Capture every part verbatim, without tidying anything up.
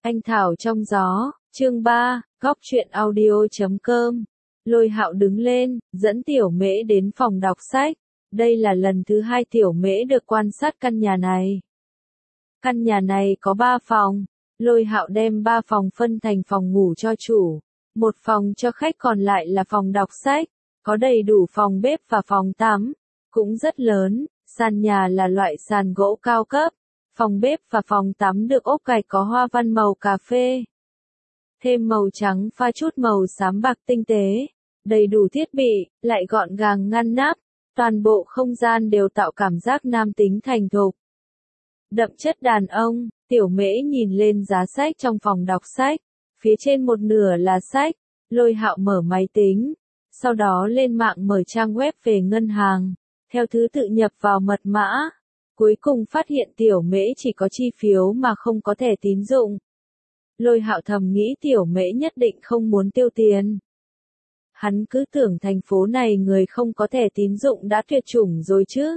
Anh Thảo trong gió, chương ba, góc truyện audio chấm com. Lôi Hạo đứng lên, dẫn Tiểu Mễ đến phòng đọc sách. Đây là lần thứ hai Tiểu Mễ được quan sát căn nhà này. Căn nhà này có ba phòng. Lôi Hạo đem ba phòng phân thành phòng ngủ cho chủ, một phòng cho khách, còn lại là phòng đọc sách. Có đầy đủ phòng bếp và phòng tắm, cũng rất lớn. Sàn nhà là loại sàn gỗ cao cấp. Phòng bếp và phòng tắm được ốp gạch có hoa văn màu cà phê, thêm màu trắng pha chút màu xám bạc tinh tế. Đầy đủ thiết bị, lại gọn gàng ngăn nắp. Toàn bộ không gian đều tạo cảm giác nam tính thành thục, đậm chất đàn ông. Tiểu Mễ nhìn lên giá sách trong phòng đọc sách. Phía trên một nửa là sách. Lôi Hạo mở máy tính, sau đó lên mạng mở trang web về ngân hàng, theo thứ tự nhập vào mật mã. Cuối cùng phát hiện Tiểu Mễ chỉ có chi phiếu mà không có thẻ tín dụng. Lôi Hạo thầm nghĩ Tiểu Mễ nhất định không muốn tiêu tiền. Hắn cứ tưởng thành phố này người không có thẻ tín dụng đã tuyệt chủng rồi chứ.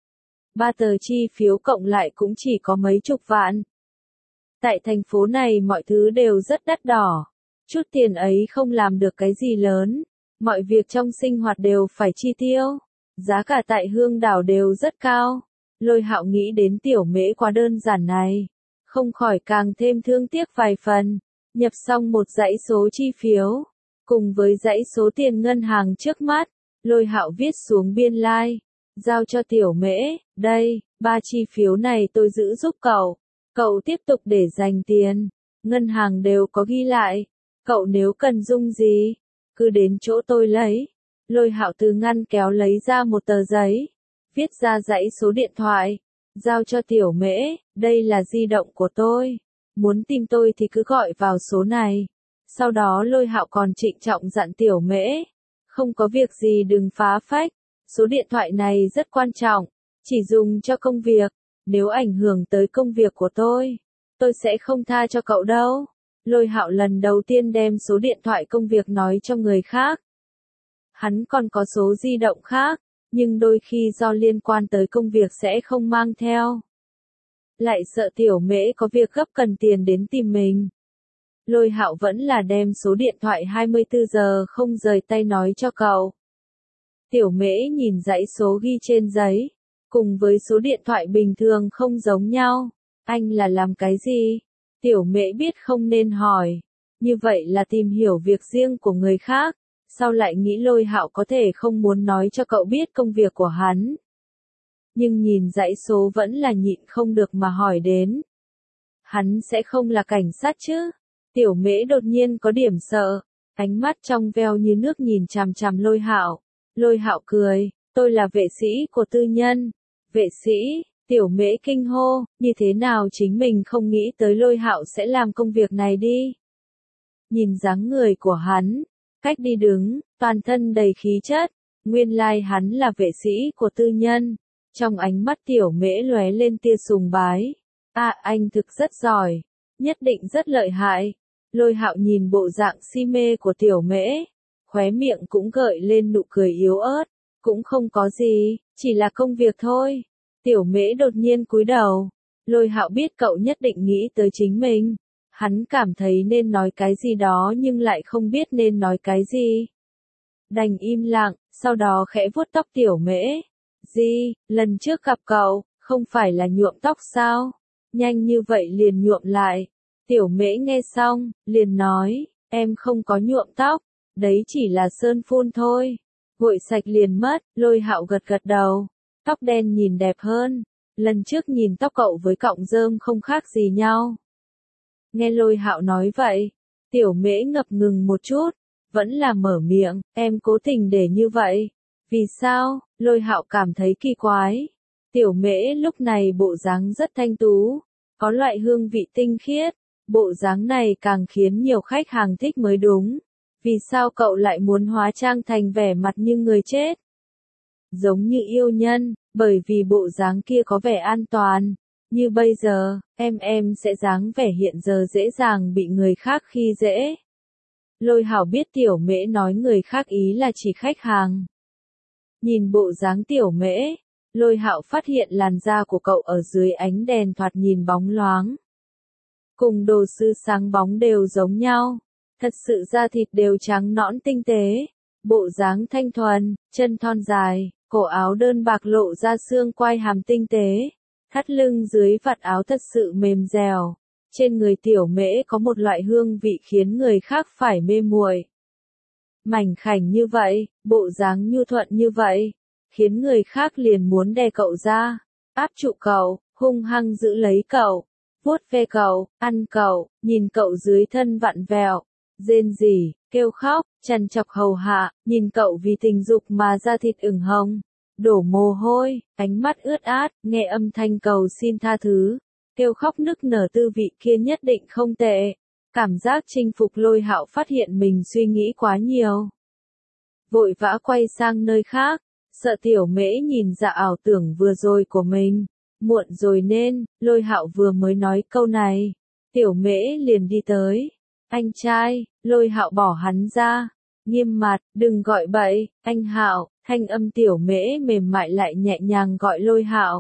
Ba tờ chi phiếu cộng lại cũng chỉ có mấy chục vạn. Tại thành phố này mọi thứ đều rất đắt đỏ. Chút tiền ấy không làm được cái gì lớn. Mọi việc trong sinh hoạt đều phải chi tiêu. Giá cả tại Hương Đảo đều rất cao. Lôi Hạo nghĩ đến Tiểu Mễ quá đơn giản này, không khỏi càng thêm thương tiếc vài phần. Nhập xong một dãy số chi phiếu, cùng với dãy số tiền ngân hàng trước mắt, Lôi Hạo viết xuống biên lai, like, giao cho Tiểu Mễ. Đây, ba chi phiếu này tôi giữ giúp cậu, cậu tiếp tục để dành tiền, ngân hàng đều có ghi lại, cậu nếu cần dùng gì, cứ đến chỗ tôi lấy. Lôi Hạo từ ngăn kéo lấy ra một tờ giấy, viết ra dãy số điện thoại, giao cho Tiểu Mễ. Đây là di động của tôi, muốn tìm tôi thì cứ gọi vào số này. Sau đó Lôi Hạo còn trịnh trọng dặn Tiểu Mễ, không có việc gì đừng phá phách, số điện thoại này rất quan trọng, chỉ dùng cho công việc, nếu ảnh hưởng tới công việc của tôi, tôi sẽ không tha cho cậu đâu. Lôi Hạo lần đầu tiên đem số điện thoại công việc nói cho người khác. Hắn còn có số di động khác, nhưng đôi khi do liên quan tới công việc sẽ không mang theo. Lại sợ Tiểu Mễ có việc gấp cần tiền đến tìm mình. Lôi Hạo vẫn là đem số điện thoại hai mươi tư giờ không rời tay nói cho cậu. Tiểu Mễ nhìn dãy số ghi trên giấy, cùng với số điện thoại bình thường không giống nhau. Anh là làm cái gì? Tiểu Mễ biết không nên hỏi. Như vậy là tìm hiểu việc riêng của người khác. Sau lại nghĩ Lôi Hạo có thể không muốn nói cho cậu biết công việc của hắn. Nhưng nhìn dãy số vẫn là nhịn không được mà hỏi đến. Hắn sẽ không là cảnh sát chứ? Tiểu Mễ đột nhiên có điểm sợ, ánh mắt trong veo như nước nhìn chằm chằm Lôi Hạo. Lôi Hạo cười, tôi là vệ sĩ của tư nhân. Vệ sĩ? Tiểu Mễ kinh hô, như thế nào chính mình không nghĩ tới Lôi Hạo sẽ làm công việc này đi. Nhìn dáng người của hắn, cách đi đứng, toàn thân đầy khí chất, nguyên lai hắn là vệ sĩ của tư nhân. Trong ánh mắt Tiểu Mễ lóe lên tia sùng bái. À, anh thực rất giỏi, nhất định rất lợi hại. Lôi Hạo nhìn bộ dạng si mê của Tiểu Mễ, khóe miệng cũng gợi lên nụ cười yếu ớt. Cũng không có gì, chỉ là công việc thôi. Tiểu Mễ đột nhiên cúi đầu. Lôi Hạo biết cậu nhất định nghĩ tới chính mình. Hắn cảm thấy nên nói cái gì đó nhưng lại không biết nên nói cái gì. Đành im lặng, sau đó khẽ vuốt tóc Tiểu Mễ. Gì, lần trước gặp cậu, không phải là nhuộm tóc sao? Nhanh như vậy liền nhuộm lại. Tiểu Mễ nghe xong, liền nói, em không có nhuộm tóc, đấy chỉ là sơn phun thôi. Gội sạch liền mất. Lôi Hạo gật gật đầu. Tóc đen nhìn đẹp hơn. Lần trước nhìn tóc cậu với cọng rơm không khác gì nhau. Nghe Lôi Hạo nói vậy, Tiểu Mễ ngập ngừng một chút, vẫn là mở miệng, em cố tình để như vậy. Vì sao? Lôi Hạo cảm thấy kỳ quái. Tiểu Mễ lúc này bộ dáng rất thanh tú, có loại hương vị tinh khiết, bộ dáng này càng khiến nhiều khách hàng thích mới đúng. Vì sao cậu lại muốn hóa trang thành vẻ mặt như người chết? Giống như yêu nhân, bởi vì bộ dáng kia có vẻ an toàn. Như bây giờ, em em sẽ dáng vẻ hiện giờ dễ dàng bị người khác khi dễ. Lôi Hạo biết Tiểu Mễ nói người khác ý là chỉ khách hàng. Nhìn bộ dáng Tiểu Mễ, Lôi Hạo phát hiện làn da của cậu ở dưới ánh đèn thoạt nhìn bóng loáng. cùng đồ sư sáng bóng đều giống nhau. Thật sự da thịt đều trắng nõn tinh tế, bộ dáng thanh thuần, chân thon dài, cổ áo đơn bạc lộ ra xương quai hàm tinh tế, thắt lưng dưới vạt áo thật sự mềm dẻo. Trên người tiểu mễ có một loại hương vị khiến người khác phải mê muội. Mảnh khảnh như vậy, bộ dáng nhu thuận như vậy, khiến người khác liền muốn đè cậu ra, áp trụ cậu, hung hăng giữ lấy cậu, vuốt ve cậu, ăn cậu, nhìn cậu dưới thân vặn vẹo, rên rỉ, kêu khóc, chằn chọc hầu hạ, nhìn cậu vì tình dục mà da thịt ửng hồng, đổ mồ hôi, ánh mắt ướt át, nghe âm thanh cầu xin tha thứ, kêu khóc nức nở tư vị kia nhất định không tệ. Cảm giác chinh phục Lôi Hạo phát hiện mình suy nghĩ quá nhiều. Vội vã quay sang nơi khác, sợ tiểu mễ nhìn ra ảo tưởng vừa rồi của mình. Muộn rồi nên, Lôi Hạo vừa mới nói câu này, tiểu mễ liền đi tới. Anh trai, Lôi Hạo bỏ hắn ra, nghiêm mặt, đừng gọi bậy, anh Hạo. Thanh âm tiểu mễ mềm mại lại nhẹ nhàng gọi Lôi Hạo.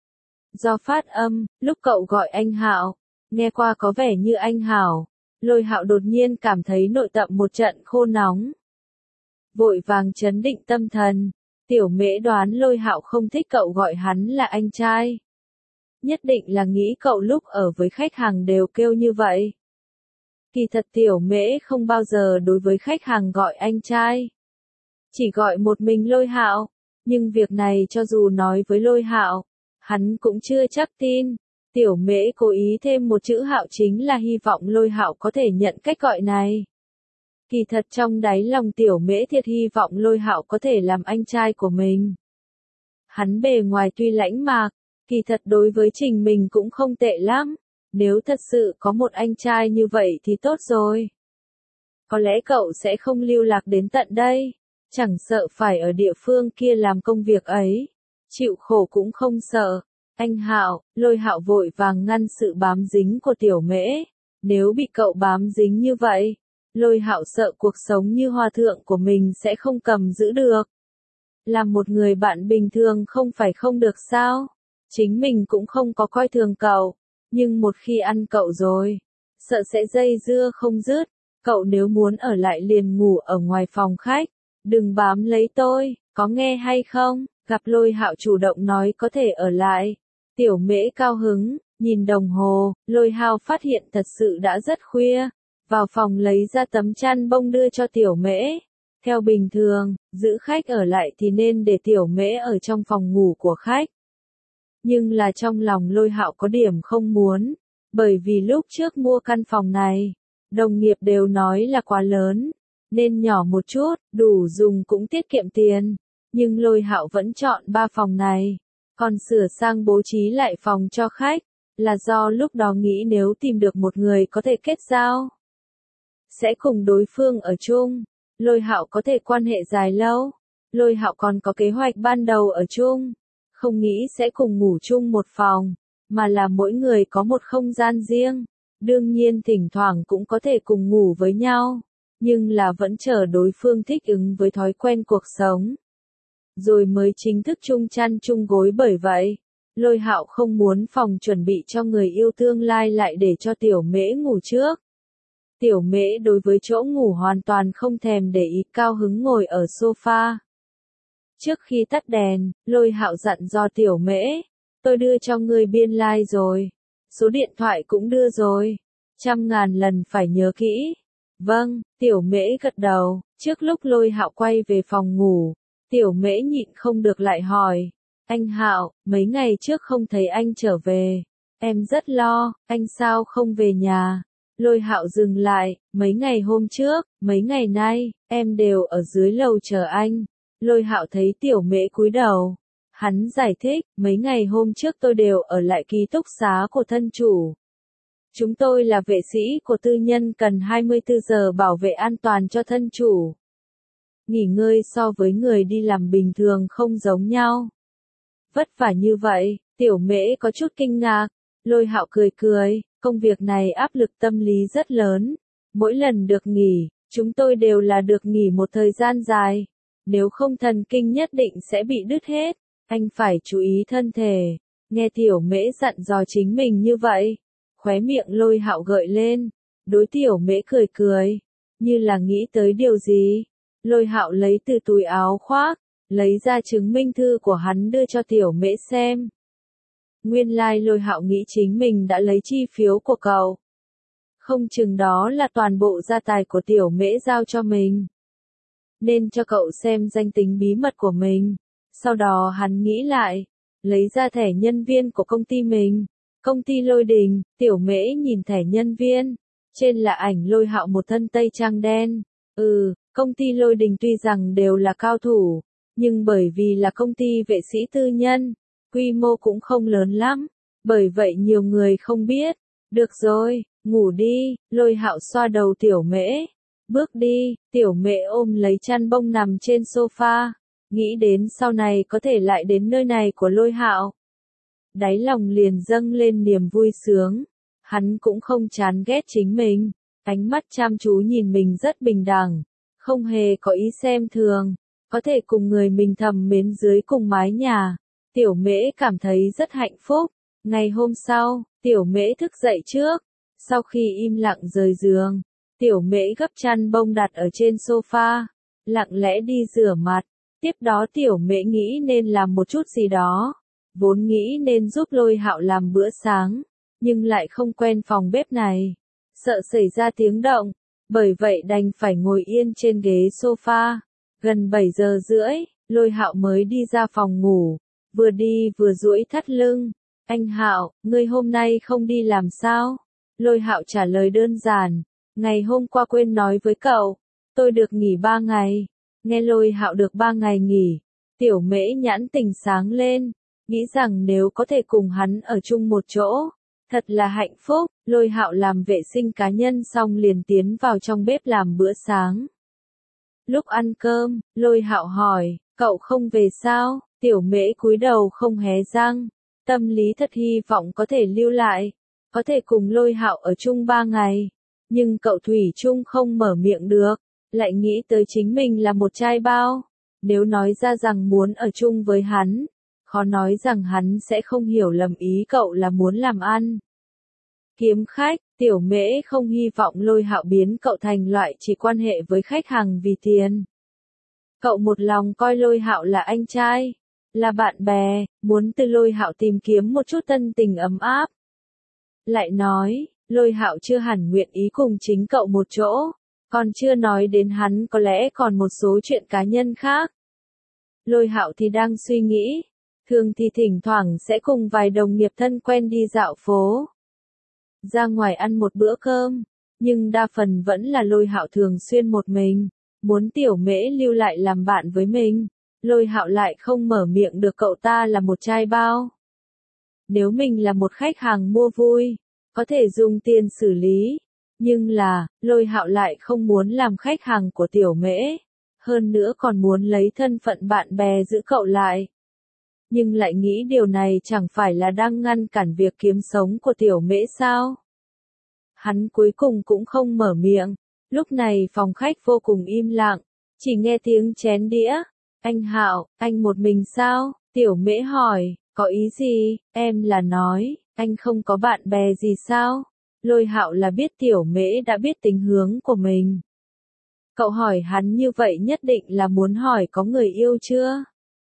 Do phát âm, lúc cậu gọi anh Hạo, nghe qua có vẻ như anh Hảo. Lôi Hạo đột nhiên cảm thấy nội tâm một trận khô nóng. Vội vàng trấn định tâm thần, tiểu mễ đoán Lôi Hạo không thích cậu gọi hắn là anh trai. Nhất định là nghĩ cậu lúc ở với khách hàng đều kêu như vậy. Kỳ thật tiểu mễ không bao giờ đối với khách hàng gọi anh trai. Chỉ gọi một mình Lôi Hạo, nhưng việc này cho dù nói với Lôi Hạo, hắn cũng chưa chắc tin. Tiểu mễ cố ý thêm một chữ Hạo chính là hy vọng Lôi Hạo có thể nhận cách gọi này. Kỳ thật trong đáy lòng tiểu mễ thiệt hy vọng Lôi Hạo có thể làm anh trai của mình. Hắn bề ngoài tuy lãnh mạc, kỳ thật đối với Trình mình cũng không tệ lắm. Nếu thật sự có một anh trai như vậy thì tốt rồi. Có lẽ cậu sẽ không lưu lạc đến tận đây, chẳng sợ phải ở địa phương kia làm công việc ấy, chịu khổ cũng không sợ. Anh Hạo, Lôi Hạo vội vàng ngăn sự bám dính của tiểu mễ. Nếu bị cậu bám dính như vậy, Lôi Hạo sợ cuộc sống như hòa thượng của mình sẽ không cầm giữ được. Làm một người bạn bình thường không phải không được sao? Chính mình cũng không có coi thường cậu, nhưng một khi ăn cậu rồi, sợ sẽ dây dưa không dứt. Cậu nếu muốn ở lại liền ngủ ở ngoài phòng khách, đừng bám lấy tôi, có nghe hay không? Gặp Lôi Hạo chủ động nói có thể ở lại. Tiểu mễ cao hứng, nhìn đồng hồ, Lôi Hạo phát hiện thật sự đã rất khuya. Vào phòng lấy ra tấm chăn bông đưa cho tiểu mễ. Theo bình thường, giữ khách ở lại thì nên để tiểu mễ ở trong phòng ngủ của khách. Nhưng là trong lòng Lôi Hạo có điểm không muốn. Bởi vì lúc trước mua căn phòng này, đồng nghiệp đều nói là quá lớn, nên nhỏ một chút, đủ dùng cũng tiết kiệm tiền. Nhưng Lôi Hạo vẫn chọn ba phòng này. Còn sửa sang bố trí lại phòng cho khách, là do lúc đó nghĩ nếu tìm được một người có thể kết giao, sẽ cùng đối phương ở chung, Lôi Hạo có thể quan hệ dài lâu. Lôi Hạo còn có kế hoạch ban đầu ở chung, không nghĩ sẽ cùng ngủ chung một phòng, mà là mỗi người có một không gian riêng. Đương nhiên thỉnh thoảng cũng có thể cùng ngủ với nhau, nhưng là vẫn chờ đối phương thích ứng với thói quen cuộc sống, rồi mới chính thức chung chăn chung gối. Bởi vậy, Lôi Hạo không muốn phòng chuẩn bị cho người yêu tương lai lại để cho tiểu mễ ngủ trước. Tiểu mễ đối với chỗ ngủ hoàn toàn không thèm để ý, cao hứng ngồi ở sofa. Trước khi tắt đèn, Lôi Hạo dặn dò tiểu mễ, tôi đưa cho ngươi biên lai rồi, số điện thoại cũng đưa rồi, trăm ngàn lần phải nhớ kỹ. Vâng, tiểu mễ gật đầu. Trước lúc Lôi Hạo quay về phòng ngủ, tiểu mễ nhịn không được lại hỏi, anh Hạo, mấy ngày trước không thấy anh trở về, em rất lo, anh sao không về nhà? Lôi Hạo dừng lại, mấy ngày hôm trước, mấy ngày nay, em đều ở dưới lầu chờ anh. Lôi Hạo thấy tiểu mễ cúi đầu, hắn giải thích, mấy ngày hôm trước tôi đều ở lại ký túc xá của thân chủ. Chúng tôi là vệ sĩ của tư nhân cần hai mươi tư giờ bảo vệ an toàn cho thân chủ. Nghỉ ngơi so với người đi làm bình thường không giống nhau. Vất vả như vậy, tiểu mễ có chút kinh ngạc. Lôi Hạo cười cười, công việc này áp lực tâm lý rất lớn. Mỗi lần được nghỉ, chúng tôi đều là được nghỉ một thời gian dài. Nếu không thần kinh nhất định sẽ bị đứt hết. Anh phải chú ý thân thể. Nghe tiểu mễ dặn dò chính mình như vậy, Khóe miệng Lôi Hạo gợi lên, đối Tiểu Mễ cười cười, như là nghĩ tới điều gì. Lôi Hạo lấy từ túi áo khoác, lấy ra chứng minh thư của hắn đưa cho Tiểu Mễ xem. Nguyên lai like Lôi Hạo nghĩ chính mình đã lấy chi phiếu của cậu. Không chừng đó là toàn bộ gia tài của Tiểu Mễ giao cho mình. Nên cho cậu xem danh tính bí mật của mình. Sau đó hắn nghĩ lại, lấy ra thẻ nhân viên của công ty mình. Công ty Lôi Đình. Tiểu Mễ nhìn thẻ nhân viên. Trên là ảnh Lôi Hạo một thân tây trang đen. Ừ, công ty Lôi Đình tuy rằng đều là cao thủ, nhưng bởi vì là công ty vệ sĩ tư nhân, quy mô cũng không lớn lắm, bởi vậy nhiều người không biết. Được rồi, ngủ đi. Lôi Hạo xoa đầu Tiểu Mễ. Bước đi. Tiểu Mễ ôm lấy chăn bông nằm trên sofa, nghĩ đến sau này có thể lại đến nơi này của Lôi Hạo. Đáy lòng liền dâng lên niềm vui sướng. Hắn cũng không chán ghét chính mình, ánh mắt chăm chú nhìn mình rất bình đẳng, không hề có ý xem thường, có thể cùng người mình thầm mến dưới cùng mái nhà. Tiểu Mễ cảm thấy rất hạnh phúc. Ngày hôm sau, Tiểu Mễ thức dậy trước, sau khi im lặng rời giường, Tiểu Mễ gấp chăn bông đặt ở trên sofa, lặng lẽ đi rửa mặt. Tiếp đó Tiểu Mễ nghĩ nên làm một chút gì đó, vốn nghĩ nên giúp Lôi Hạo làm bữa sáng, nhưng lại không quen phòng bếp này, sợ xảy ra tiếng động, bởi vậy đành phải ngồi yên trên ghế sofa. Gần bảy giờ rưỡi, Lôi Hạo mới đi ra phòng ngủ, vừa đi vừa duỗi thắt lưng. Anh Hạo, ngươi hôm nay không đi làm sao? Lôi Hạo trả lời đơn giản, ngày hôm qua quên nói với cậu, tôi được nghỉ ba ngày. Nghe Lôi Hạo được ba ngày nghỉ, Tiểu Mễ nhãn tình sáng lên, nghĩ rằng nếu có thể cùng hắn ở chung một chỗ, thật là hạnh phúc. Lôi Hạo làm vệ sinh cá nhân xong liền tiến vào trong bếp làm bữa sáng. Lúc ăn cơm, Lôi Hạo hỏi, cậu không về sao? Tiểu Mễ cúi đầu không hé răng, tâm lý thật hy vọng có thể lưu lại, có thể cùng Lôi Hạo ở chung ba ngày, nhưng cậu thủy chung không mở miệng được, lại nghĩ tới chính mình là một trai bao, nếu nói ra rằng muốn ở chung với hắn, khó nói rằng hắn sẽ không hiểu lầm ý cậu là muốn làm ăn. Kiếm khách. Tiểu Mễ không hy vọng Lôi Hạo biến cậu thành loại chỉ quan hệ với khách hàng vì tiền. Cậu một lòng coi Lôi Hạo là anh trai, là bạn bè, muốn từ Lôi Hạo tìm kiếm một chút tân tình ấm áp. Lại nói, Lôi Hạo chưa hẳn nguyện ý cùng chính cậu một chỗ, còn chưa nói đến hắn có lẽ còn một số chuyện cá nhân khác. Lôi Hạo thì đang suy nghĩ, thường thì thỉnh thoảng sẽ cùng vài đồng nghiệp thân quen đi dạo phố, ra ngoài ăn một bữa cơm, nhưng đa phần vẫn là Lôi Hạo thường xuyên một mình, muốn Tiểu Mễ lưu lại làm bạn với mình. Lôi Hạo lại không mở miệng được cậu ta là một trai bao. Nếu mình là một khách hàng mua vui, có thể dùng tiền xử lý, nhưng là, Lôi Hạo lại không muốn làm khách hàng của Tiểu Mễ, hơn nữa còn muốn lấy thân phận bạn bè giữ cậu lại. Nhưng lại nghĩ điều này chẳng phải là đang ngăn cản việc kiếm sống của Tiểu Mễ sao? Hắn cuối cùng cũng không mở miệng. Lúc này phòng khách vô cùng im lặng, chỉ nghe tiếng chén đĩa. Anh Hạo, anh một mình sao? Tiểu Mễ hỏi, có ý gì? Em là nói, anh không có bạn bè gì sao? Lôi Hạo là biết Tiểu Mễ đã biết tính hướng của mình. Cậu hỏi hắn như vậy nhất định là muốn hỏi có người yêu chưa?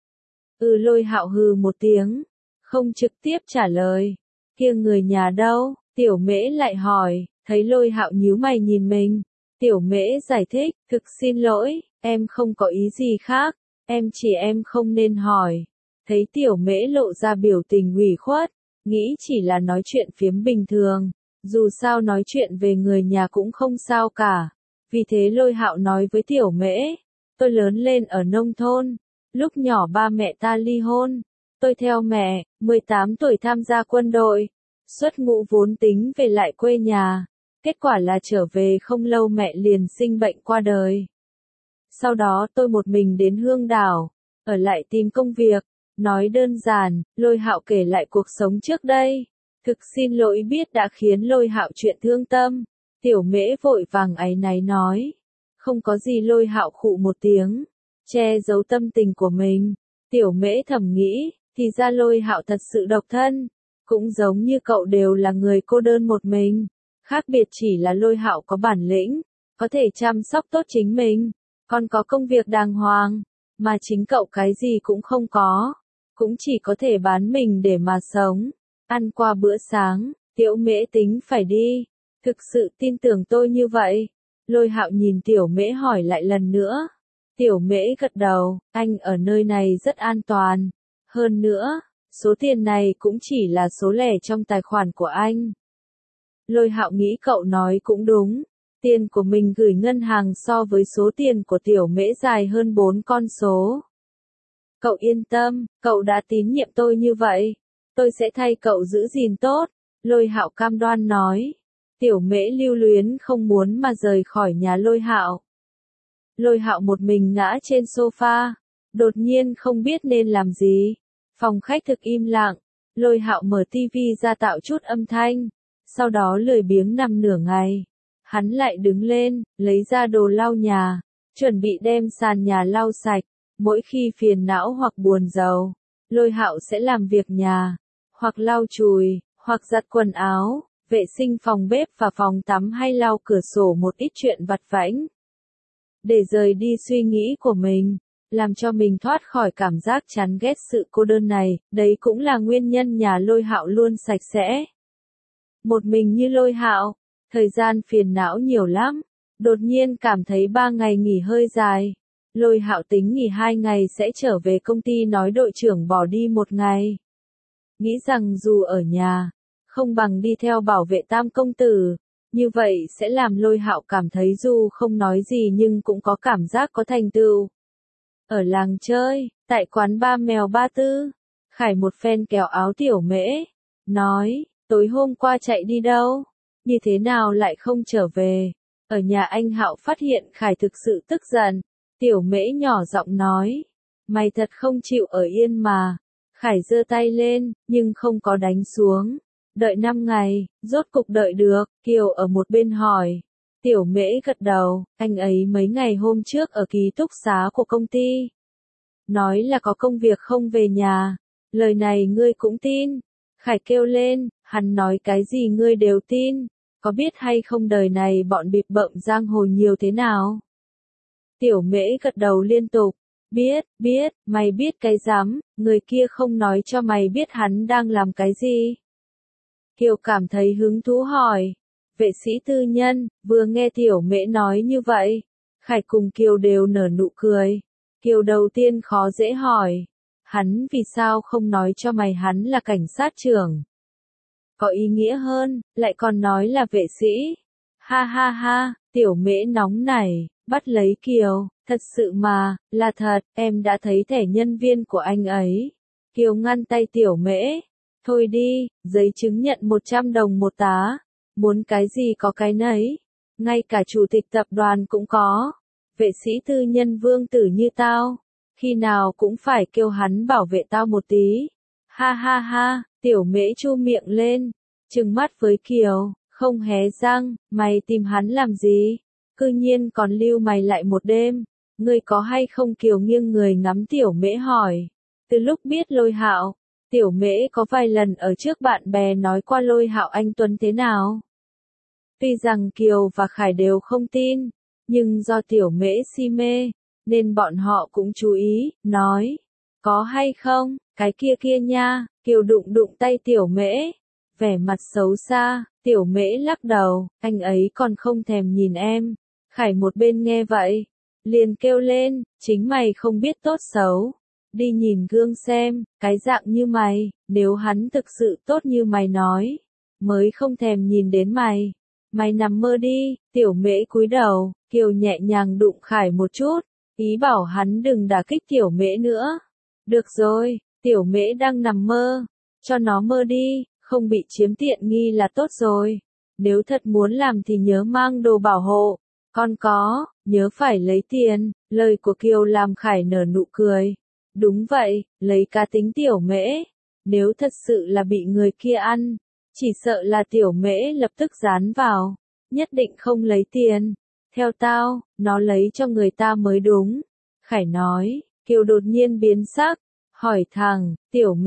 Ừ. Lôi Hạo hừ một tiếng, không trực tiếp trả lời. Kia người nhà đâu? Tiểu Mễ lại hỏi, thấy Lôi Hạo nhíu mày nhìn mình. Tiểu Mễ giải thích, thực xin lỗi, em không có ý gì khác, em chỉ em không nên hỏi. Thấy Tiểu Mễ lộ ra biểu tình ủy khuất, nghĩ chỉ là nói chuyện phiếm bình thường, dù sao nói chuyện về người nhà cũng không sao cả. Vì thế Lôi Hạo nói với Tiểu Mễ, tôi lớn lên ở nông thôn, lúc nhỏ ba mẹ ta ly hôn, tôi theo mẹ, mười tám tuổi tham gia quân đội, xuất ngũ vốn tính về lại quê nhà, kết quả là trở về không lâu mẹ liền sinh bệnh qua đời. Sau đó tôi một mình đến Hương Đảo, ở lại tìm công việc, nói đơn giản, Lôi Hạo kể lại cuộc sống trước đây. Thực xin lỗi biết đã khiến Lôi Hạo chuyện thương tâm. Tiểu Mễ vội vàng áy náy nói, không có gì. Lôi Hạo khụ một tiếng, che giấu tâm tình của mình. Tiểu Mễ thầm nghĩ, thì ra Lôi Hạo thật sự độc thân, Cũng giống như cậu đều là người cô đơn một mình. Khác biệt chỉ là Lôi Hạo có bản lĩnh, có thể chăm sóc tốt chính mình, còn có công việc đàng hoàng, mà chính cậu cái gì cũng không có, cũng chỉ có thể bán mình để mà sống. Ăn qua bữa sáng, Tiểu Mễ tính phải đi. Thực sự tin tưởng tôi như vậy? Lôi Hạo nhìn Tiểu Mễ hỏi lại lần nữa. Tiểu Mễ gật đầu, anh ở nơi này rất an toàn. Hơn nữa, số tiền này cũng chỉ là số lẻ trong tài khoản của anh. Lôi Hạo nghĩ cậu nói cũng đúng. Tiền của mình gửi ngân hàng so với số tiền của Tiểu Mễ dài hơn bốn con số. Cậu yên tâm, cậu đã tín nhiệm tôi như vậy. Tôi sẽ thay cậu giữ gìn tốt. Lôi Hạo cam đoan nói. Tiểu Mễ lưu luyến không muốn mà rời khỏi nhà Lôi Hạo. Lôi Hạo một mình ngã trên sofa, đột nhiên không biết nên làm gì. Phòng khách thực im lặng, Lôi Hạo mở tivi ra tạo chút âm thanh, sau đó lười biếng nằm nửa ngày. Hắn lại đứng lên, lấy ra đồ lau nhà, chuẩn bị đem sàn nhà lau sạch. Mỗi khi phiền não hoặc buồn rầu, Lôi Hạo sẽ làm việc nhà, hoặc lau chùi, hoặc giặt quần áo, vệ sinh phòng bếp và phòng tắm hay lau cửa sổ một ít chuyện vặt vãnh. Để rời đi suy nghĩ của mình, làm cho mình thoát khỏi cảm giác chán ghét sự cô đơn này, đấy cũng là nguyên nhân nhà Lôi Hạo luôn sạch sẽ. Một mình như Lôi Hạo, thời gian phiền não nhiều lắm, đột nhiên cảm thấy ba ngày nghỉ hơi dài. Lôi Hạo tính nghỉ hai ngày sẽ trở về công ty nói đội trưởng bỏ đi một ngày. Nghĩ rằng dù ở nhà, không bằng đi theo bảo vệ Tam công tử, như vậy sẽ làm Lôi Hạo cảm thấy dù không nói gì nhưng cũng có cảm giác có thành tựu. Ở làng chơi, tại quán ba mèo Ba Tư, Khải một phen kéo áo Tiểu Mễ, nói, tối hôm qua chạy đi đâu? Như thế nào lại không trở về? Ở nhà anh Hạo phát hiện Khải thực sự tức giận. Tiểu Mễ nhỏ giọng nói, mày thật không chịu ở yên mà. Khải giơ tay lên, nhưng không có đánh xuống. Đợi năm ngày, rốt cục đợi được, Kiều ở một bên hỏi. Tiểu Mễ gật đầu, anh ấy mấy ngày hôm trước ở ký túc xá của công ty. Nói là có công việc không về nhà. Lời này ngươi cũng tin. Khải kêu lên, hắn nói cái gì ngươi đều tin. Có biết hay không đời này bọn bịp bợm giang hồ nhiều thế nào? Tiểu Mễ gật đầu liên tục. Biết, biết, mày biết cái rắm, người kia không nói cho mày biết hắn đang làm cái gì. Kiều cảm thấy hứng thú hỏi. Vệ sĩ tư nhân, vừa nghe Tiểu Mễ nói như vậy. Khải cùng Kiều đều nở nụ cười. Kiều đầu tiên khó dễ hỏi. Hắn vì sao không nói cho mày hắn là cảnh sát trưởng? Có ý nghĩa hơn, lại còn nói là vệ sĩ. Ha ha ha, Tiểu Mễ nóng nảy, bắt lấy Kiều, thật sự mà, là thật, em đã thấy thẻ nhân viên của anh ấy. Kiều ngăn tay Tiểu Mễ. Thôi đi, giấy chứng nhận một trăm đồng một tá. Muốn cái gì có cái nấy. Ngay cả chủ tịch tập đoàn cũng có. Vệ sĩ tư nhân Vương Tử như tao. Khi nào cũng phải kêu hắn bảo vệ tao một tí. Ha ha ha, Tiểu Mễ chu miệng lên. Trừng mắt với Kiều, không hé răng, mày tìm hắn làm gì? Cư nhiên còn lưu mày lại một đêm. Ngươi có hay không? Kiều nghiêng người ngắm Tiểu Mễ hỏi. Từ lúc biết Lôi Hạo, Tiểu Mễ có vài lần ở trước bạn bè nói qua Lôi Hạo anh tuấn thế nào. Tuy rằng Kiều và Khải đều không tin, nhưng do Tiểu Mễ si mê, nên bọn họ cũng chú ý, nói. Có hay không, cái kia kia nha. Kiều đụng đụng tay Tiểu Mễ. Vẻ mặt xấu xa, Tiểu Mễ lắc đầu, anh ấy còn không thèm nhìn em. Khải một bên nghe vậy, liền kêu lên, chính mày không biết tốt xấu. Đi nhìn gương xem, cái dạng như mày, nếu hắn thực sự tốt như mày nói, mới không thèm nhìn đến mày. Mày nằm mơ đi. Tiểu Mễ cúi đầu, Kiều nhẹ nhàng đụng Khải một chút, ý bảo hắn đừng đả kích Tiểu Mễ nữa. Được rồi, Tiểu Mễ đang nằm mơ, cho nó mơ đi, không bị chiếm tiện nghi là tốt rồi. Nếu thật muốn làm thì nhớ mang đồ bảo hộ. Còn có, nhớ phải lấy tiền. Lời của Kiều làm Khải nở nụ cười. Đúng vậy, lấy cá tính Tiểu Mễ. Nếu thật sự là bị người kia ăn, chỉ sợ là Tiểu Mễ lập tức dán vào. Nhất định không lấy tiền. Theo tao, nó lấy cho người ta mới đúng. Khải nói. Kiều đột nhiên biến sắc, hỏi thẳng, Tiểu Mễ,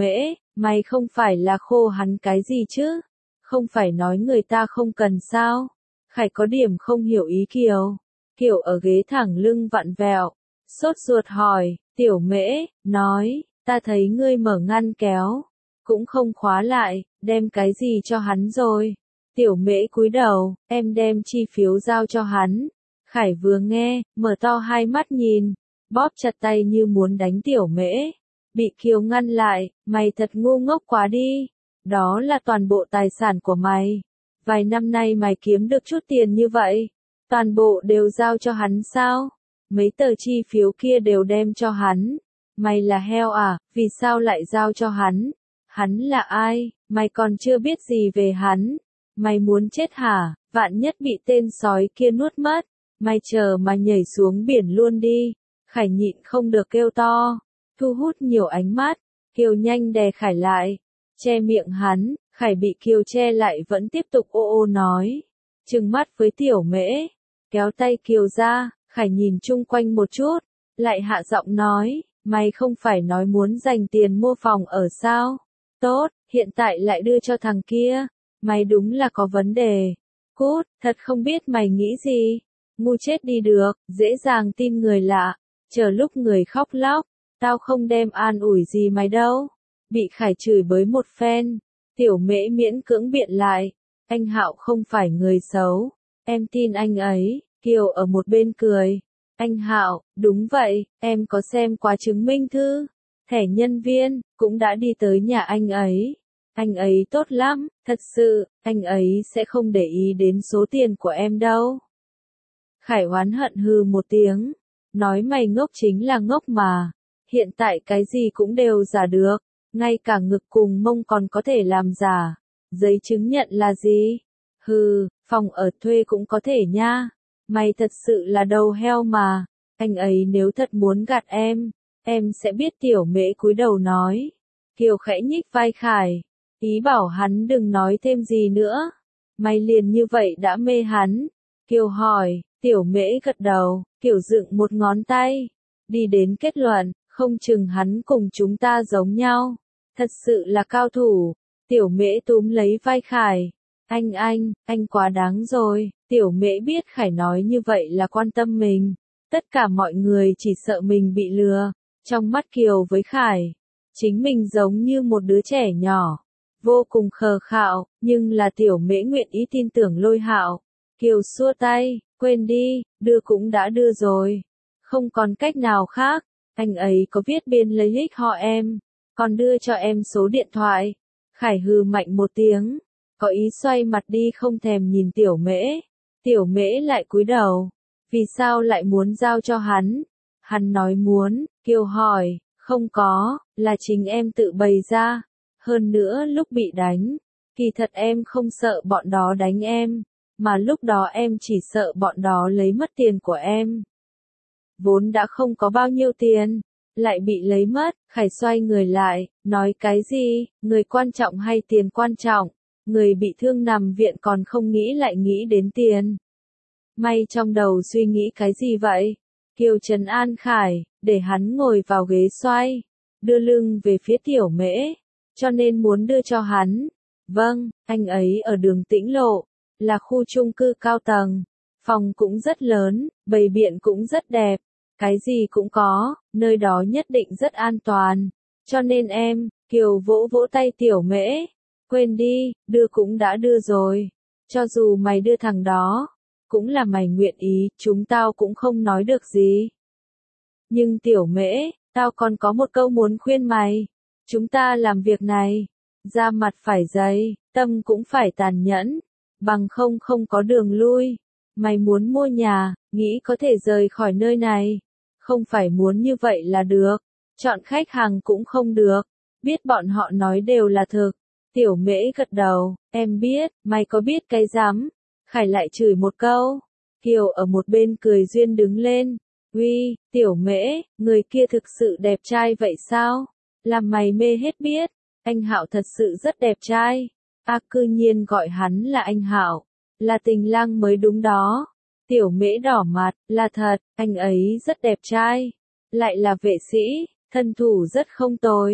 Mày không phải là khô hắn cái gì chứ? Không phải nói người ta không cần sao? Khải có điểm không hiểu ý Kiều. Kiều ở ghế thẳng lưng vặn vẹo, sốt ruột hỏi, Tiểu Mễ, nói, ta thấy ngươi mở ngăn kéo, cũng không khóa lại, đem cái gì cho hắn rồi? Tiểu Mễ cúi đầu, em đem chi phiếu giao cho hắn. Khải vừa nghe, mở to hai mắt nhìn, bóp chặt tay như muốn đánh Tiểu Mễ. Bị Kiều ngăn lại, mày thật ngu ngốc quá đi. Đó là toàn bộ tài sản của mày. Vài năm nay mày kiếm được chút tiền như vậy, toàn bộ đều giao cho hắn sao? Mấy tờ chi phiếu kia đều đem cho hắn. Mày là heo à, vì sao lại giao cho hắn? Hắn là ai, mày còn chưa biết gì về hắn. Mày muốn chết hả, vạn nhất bị tên sói kia nuốt mất. Mày chờ mà nhảy xuống biển luôn đi. Khải nhịn không được kêu to, thu hút nhiều ánh mắt. Kiều nhanh đè Khải lại, che miệng hắn. Khải bị Kiều che lại vẫn tiếp tục ô ô nói, trừng mắt với Tiểu Mễ, kéo tay Kiều ra. Khải nhìn chung quanh một chút, lại hạ giọng nói, mày không phải nói muốn dành tiền mua phòng ở sao? Tốt, hiện tại lại đưa cho thằng kia, mày đúng là có vấn đề. Cút, thật không biết mày nghĩ gì, ngu chết đi được, dễ dàng tin người lạ, chờ lúc người khóc lóc, tao không đem an ủi gì mày đâu. Bị Khải chửi bới một phen, Tiểu Mễ miễn cưỡng biện lại, anh Hạo không phải người xấu, em tin anh ấy. Kiều ở một bên cười, anh Hạo, đúng vậy, em có xem qua chứng minh thư, thẻ nhân viên, cũng đã đi tới nhà anh ấy. Anh ấy tốt lắm, thật sự, anh ấy sẽ không để ý đến số tiền của em đâu. Khải oán hận hừ một tiếng, nói mày ngốc chính là ngốc mà, hiện tại cái gì cũng đều giả được, ngay cả ngực cùng mông còn có thể làm giả, giấy chứng nhận là gì? Hừ, phòng ở thuê cũng có thể nha. Mày thật sự là đầu heo mà, anh ấy nếu thật muốn gạt em, em sẽ biết. Tiểu Mễ cúi đầu nói. Kiều khẽ nhích vai Khải, ý bảo hắn đừng nói thêm gì nữa. Mày liền như vậy đã mê hắn? Kiều hỏi. Tiểu Mễ gật đầu, Kiều dựng một ngón tay, đi đến kết luận, không chừng hắn cùng chúng ta giống nhau, thật sự là cao thủ. Tiểu Mễ túm lấy vai Khải. Anh anh, anh quá đáng rồi. Tiểu Mễ biết Khải nói như vậy là quan tâm mình. Tất cả mọi người chỉ sợ mình bị lừa. Trong mắt Kiều với Khải, chính mình giống như một đứa trẻ nhỏ, vô cùng khờ khạo, nhưng là Tiểu Mễ nguyện ý tin tưởng Lôi Hạo. Kiều xua tay, quên đi, đưa cũng đã đưa rồi. Không còn cách nào khác, anh ấy có viết biên lấy hích họ em, còn đưa cho em số điện thoại. Khải hừ mạnh một tiếng, có ý xoay mặt đi không thèm nhìn Tiểu Mễ. Tiểu Mễ lại cúi đầu, vì sao lại muốn giao cho hắn? Hắn nói muốn. Kiều hỏi, không có, là chính em tự bày ra. Hơn nữa lúc bị đánh, kỳ thật em không sợ bọn đó đánh em, mà lúc đó em chỉ sợ bọn đó lấy mất tiền của em. Vốn đã không có bao nhiêu tiền, lại bị lấy mất. Khải xoay người lại, nói cái gì, người quan trọng hay tiền quan trọng? Người bị thương nằm viện còn không nghĩ lại nghĩ đến tiền. May trong đầu suy nghĩ cái gì vậy? Kiều trấn an Khải, để hắn ngồi vào ghế xoay, đưa lưng về phía Tiểu Mễ, cho nên muốn đưa cho hắn. Vâng, anh ấy ở đường Tĩnh Lộ, là khu chung cư cao tầng, phòng cũng rất lớn, bày biện cũng rất đẹp, cái gì cũng có, nơi đó nhất định rất an toàn, cho nên em. Kiều vỗ vỗ tay Tiểu Mễ, quên đi, đưa cũng đã đưa rồi, cho dù mày đưa thằng đó, cũng là mày nguyện ý, chúng tao cũng không nói được gì. Nhưng Tiểu Mễ, tao còn có một câu muốn khuyên mày, chúng ta làm việc này, da mặt phải dày, tâm cũng phải tàn nhẫn, bằng không không có đường lui. Mày muốn mua nhà, nghĩ có thể rời khỏi nơi này, không phải muốn như vậy là được, chọn khách hàng cũng không được, biết bọn họ nói đều là thực. Tiểu Mễ gật đầu, em biết, mày có biết cái rắm? Khải lại chửi một câu. Kiều ở một bên cười duyên đứng lên, uy, Tiểu Mễ, người kia thực sự đẹp trai vậy sao? Làm mày mê hết biết, anh Hạo thật sự rất đẹp trai. A à, cư nhiên gọi hắn là anh Hạo, là tình lang mới đúng đó. Tiểu Mễ đỏ mặt, là thật, anh ấy rất đẹp trai, lại là vệ sĩ, thân thủ rất không tồi.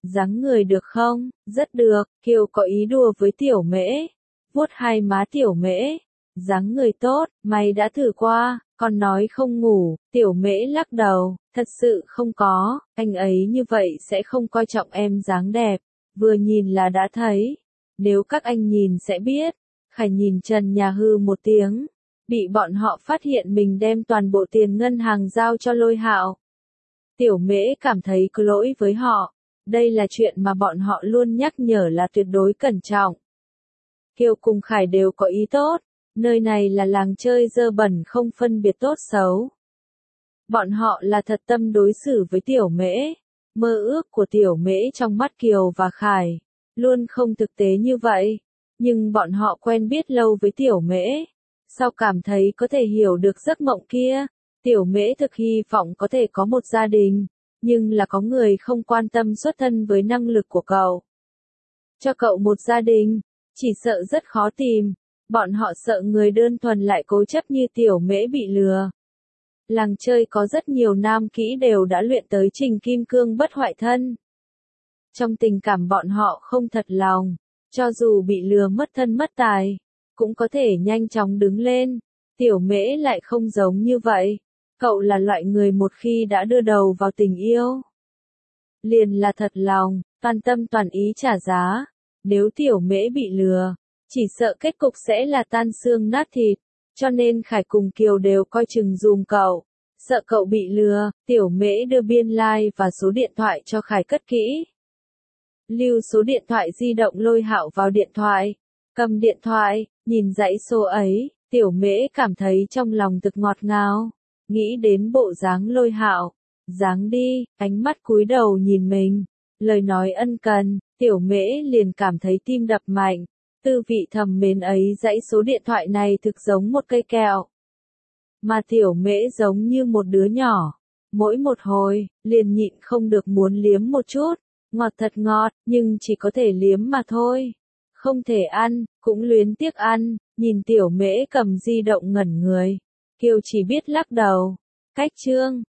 dáng người được không? Rất được, Kiều có ý đùa với Tiểu Mễ. Vuốt hai má Tiểu Mễ. Dáng người tốt, mày đã thử qua, còn nói không ngủ. Tiểu Mễ lắc đầu, thật sự không có, anh ấy như vậy sẽ không coi trọng em dáng đẹp. Vừa nhìn là đã thấy. Nếu các anh nhìn sẽ biết. Khải nhìn Trần Nhà hư một tiếng. Bị bọn họ phát hiện mình đem toàn bộ tiền ngân hàng giao cho Lôi Hạo. Tiểu Mễ cảm thấy có lỗi với họ. Đây là chuyện mà bọn họ luôn nhắc nhở là tuyệt đối cẩn trọng. Kiều cùng Khải đều có ý tốt. Nơi này là làng chơi dơ bẩn không phân biệt tốt xấu. Bọn họ là thật tâm đối xử với Tiểu Mễ. Mơ ước của Tiểu Mễ trong mắt Kiều và Khải. Luôn không thực tế như vậy. Nhưng bọn họ quen biết lâu với Tiểu Mễ. Sao cảm thấy có thể hiểu được giấc mộng kia. Tiểu Mễ thực hy vọng có thể có một gia đình. Nhưng là có người không quan tâm xuất thân với năng lực của cậu. Cho cậu một gia đình. Chỉ sợ rất khó tìm. Bọn họ sợ người đơn thuần lại cố chấp như Tiểu Mễ bị lừa. Làng chơi có rất nhiều nam kỹ đều đã luyện tới trình kim cương bất hoại thân. Trong tình cảm bọn họ không thật lòng. Cho dù bị lừa mất thân mất tài. Cũng có thể nhanh chóng đứng lên. Tiểu Mễ lại không giống như vậy. Cậu là loại người một khi đã đưa đầu vào tình yêu. Liền là thật lòng, toàn tâm toàn ý trả giá. Nếu Tiểu Mễ bị lừa. Chỉ sợ kết cục sẽ là tan xương nát thịt. Cho nên Khải cùng Kiều đều coi chừng dùm cậu. Sợ cậu bị lừa, Tiểu Mễ đưa biên lai like và số điện thoại cho Khải cất kỹ. Lưu số điện thoại di động Lôi Hạo vào điện thoại. Cầm điện thoại, nhìn dãy số ấy, Tiểu Mễ cảm thấy trong lòng thực ngọt ngào. Nghĩ đến bộ dáng Lôi Hạo. Dáng đi, ánh mắt cúi đầu nhìn mình. Lời nói ân cần, Tiểu Mễ liền cảm thấy tim đập mạnh. Tư vị thầm mến ấy dãy số điện thoại này thực giống một cây kẹo. Mà Tiểu Mễ giống như một đứa nhỏ. Mỗi một hồi, liền nhịn không được muốn liếm một chút. Ngọt thật ngọt, nhưng chỉ có thể liếm mà thôi. Không thể ăn, cũng luyến tiếc ăn. Nhìn Tiểu Mễ cầm di động ngẩn người. Kiều chỉ biết lắc đầu. Cách chương.